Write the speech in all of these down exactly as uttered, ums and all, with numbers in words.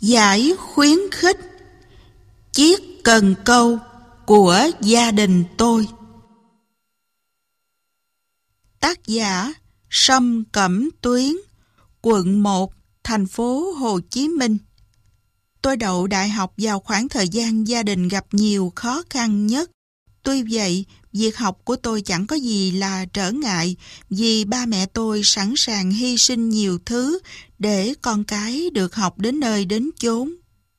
Giải khuyến khích chiếc cần câu của gia đình tôi. Tác giả Sâm Cẩm Tuyến, quận một, thành phố Hồ Chí Minh. Tôi đậu đại học vào khoảng thời gian gia đình gặp nhiều khó khăn nhất. Tuy vậy, việc học của tôi chẳng có gì là trở ngại vì ba mẹ tôi sẵn sàng hy sinh nhiều thứ để con cái được học đến nơi đến chốn.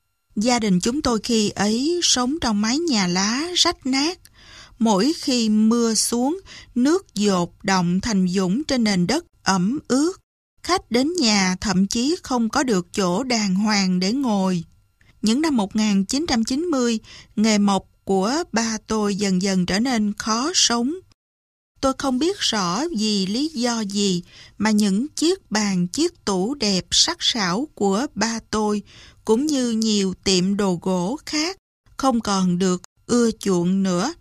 Gia đình chúng tôi khi ấy sống trong mái nhà lá rách nát. Mỗi khi mưa xuống, nước dột đọng thành dũng trên nền đất ẩm ướt. Khách đến nhà thậm chí không có được chỗ đàng hoàng để ngồi. Những năm một nghìn chín trăm chín mươi, nghề mộc của ba tôi dần dần trở nên khó sống. Tôi không biết rõ vì lý do gì mà những chiếc bàn, chiếc tủ đẹp sắc sảo của ba tôi cũng như nhiều tiệm đồ gỗ khác không còn được ưa chuộng nữa.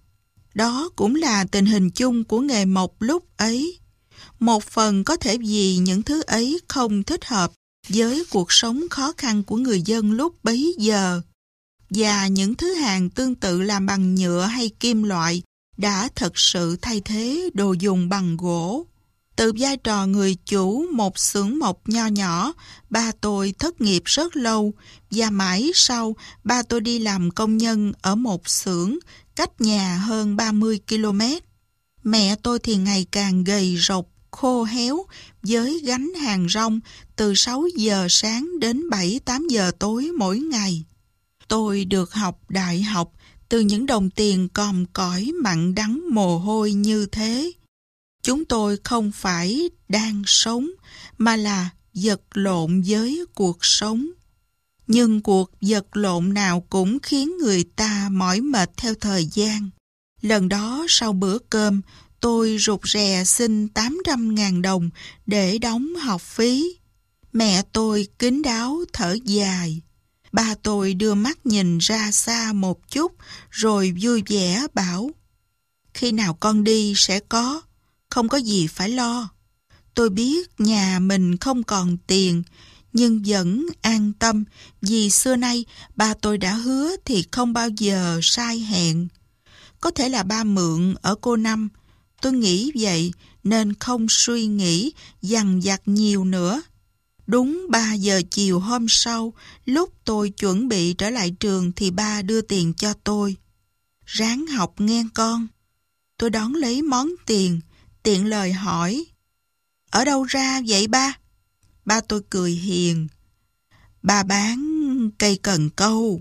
Đó cũng là tình hình chung của nghề mộc lúc ấy. Một phần có thể vì những thứ ấy không thích hợp với cuộc sống khó khăn của người dân lúc bấy giờ. Và những thứ hàng tương tự làm bằng nhựa hay kim loại đã thật sự thay thế đồ dùng bằng gỗ. Từ vai trò người chủ một xưởng mộc nho nhỏ, ba tôi thất nghiệp rất lâu và mãi sau ba tôi đi làm công nhân ở một xưởng cách nhà hơn ba mươi ki lô mét. Mẹ tôi thì ngày càng gầy rộc, khô héo với gánh hàng rong từ sáu giờ sáng đến bảy tám giờ tối mỗi ngày. Tôi được học đại học từ những đồng tiền còm cõi mặn đắng mồ hôi như thế. Chúng tôi không phải đang sống mà là vật lộn với cuộc sống. Nhưng cuộc vật lộn nào cũng khiến người ta mỏi mệt theo thời gian. Lần đó sau bữa cơm, tôi rụt rè xin tám trăm ngàn đồng để đóng học phí. Mẹ tôi kín đáo thở dài. Ba tôi đưa mắt nhìn ra xa một chút rồi vui vẻ bảo: khi nào con đi sẽ có, không có gì phải lo. Tôi biết nhà mình không còn tiền, nhưng vẫn an tâm vì xưa nay ba tôi đã hứa thì không bao giờ sai hẹn. Có thể là ba mượn ở cô Năm, tôi nghĩ vậy nên không suy nghĩ dằn vặt nhiều nữa. Đúng ba giờ chiều hôm sau, lúc tôi chuẩn bị trở lại trường thì ba đưa tiền cho tôi. Ráng học nghe con. Tôi đón lấy món tiền, tiện lời hỏi: ở đâu ra vậy ba? Ba tôi cười hiền: ba bán cây cần câu.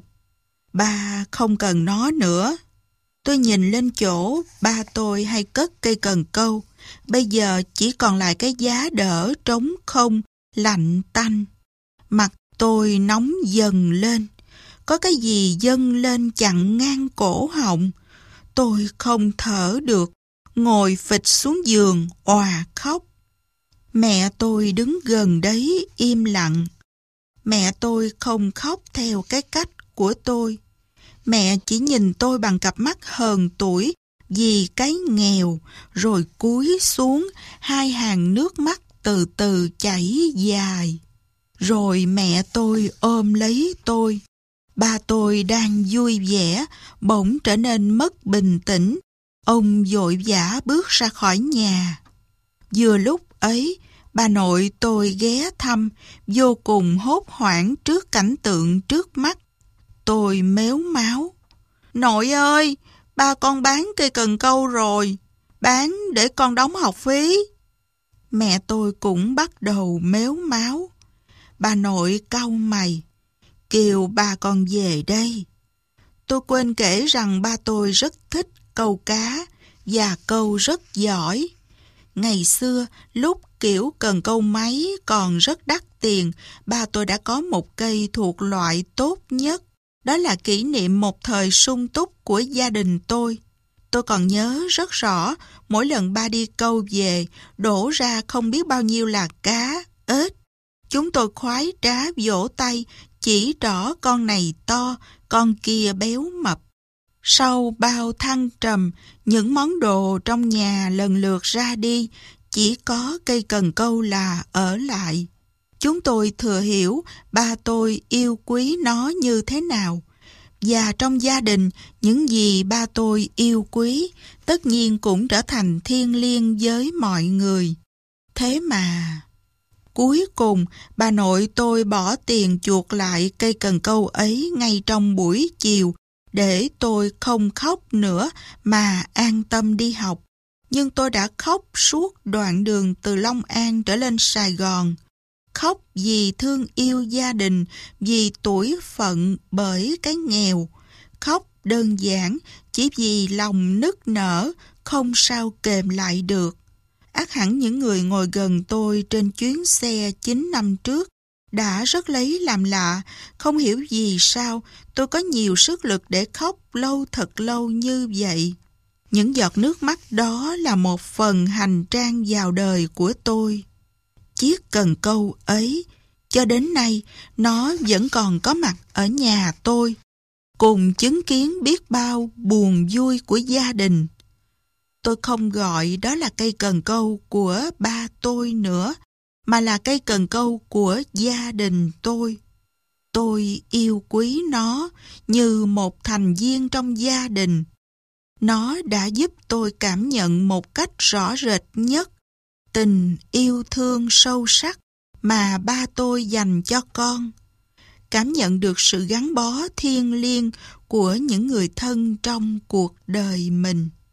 Ba không cần nó nữa. Tôi nhìn lên chỗ ba tôi hay cất cây cần câu. Bây giờ chỉ còn lại cái giá đỡ trống không, lạnh tanh. Mặt tôi nóng dần lên. Có cái gì dâng lên chặn ngang cổ họng. Tôi không thở được, ngồi phịch xuống giường òa khóc. Mẹ tôi đứng gần đấy im lặng. Mẹ tôi không khóc theo cái cách của tôi. Mẹ chỉ nhìn tôi bằng cặp mắt hờn tủi vì cái nghèo, rồi cúi xuống, hai hàng nước mắt từ từ chảy dài. Rồi mẹ tôi ôm lấy tôi. Ba tôi đang vui vẻ, bỗng trở nên mất bình tĩnh. Ông vội vã bước ra khỏi nhà. Vừa lúc ấy, bà nội tôi ghé thăm, vô cùng hốt hoảng trước cảnh tượng trước mắt. Tôi mếu máo: nội ơi, ba con bán cây cần câu rồi, bán để con đóng học phí. Mẹ tôi cũng bắt đầu mếu máo. Bà nội cau mày: kêu ba con về đây. Tôi quên kể rằng ba tôi rất thích câu cá và câu rất giỏi. Ngày xưa, lúc kiểu cần câu máy còn rất đắt tiền, ba tôi đã có một cây thuộc loại tốt nhất. Đó là kỷ niệm một thời sung túc của gia đình tôi. Tôi còn nhớ rất rõ, mỗi lần ba đi câu về, đổ ra không biết bao nhiêu là cá, ếch. Chúng tôi khoái trá vỗ tay, chỉ trỏ con này to, con kia béo mập. Sau bao thăng trầm, những món đồ trong nhà lần lượt ra đi, chỉ có cây cần câu là ở lại. Chúng tôi thừa hiểu ba tôi yêu quý nó như thế nào. Và trong gia đình, những gì ba tôi yêu quý tất nhiên cũng trở thành thiêng liêng với mọi người. Thế mà... Cuối cùng, bà nội tôi bỏ tiền chuộc lại cây cần câu ấy ngay trong buổi chiều để tôi không khóc nữa mà an tâm đi học. Nhưng tôi đã khóc suốt đoạn đường từ Long An trở lên Sài Gòn. Khóc vì thương yêu gia đình, vì tủi phận bởi cái nghèo. Khóc đơn giản chỉ vì lòng nức nở, không sao kềm lại được. Ắt hẳn những người ngồi gần tôi trên chuyến xe chín năm trước đã rất lấy làm lạ, không hiểu vì sao tôi có nhiều sức lực để khóc lâu thật lâu như vậy. Những giọt nước mắt đó là một phần hành trang vào đời của tôi. Chiếc cần câu ấy, cho đến nay, nó vẫn còn có mặt ở nhà tôi, cùng chứng kiến biết bao buồn vui của gia đình. Tôi không gọi đó là cây cần câu của ba tôi nữa, mà là cây cần câu của gia đình tôi. Tôi yêu quý nó như một thành viên trong gia đình. Nó đã giúp tôi cảm nhận một cách rõ rệt nhất tình yêu thương sâu sắc mà ba tôi dành cho con. Cảm nhận được sự gắn bó thiêng liêng của những người thân trong cuộc đời mình.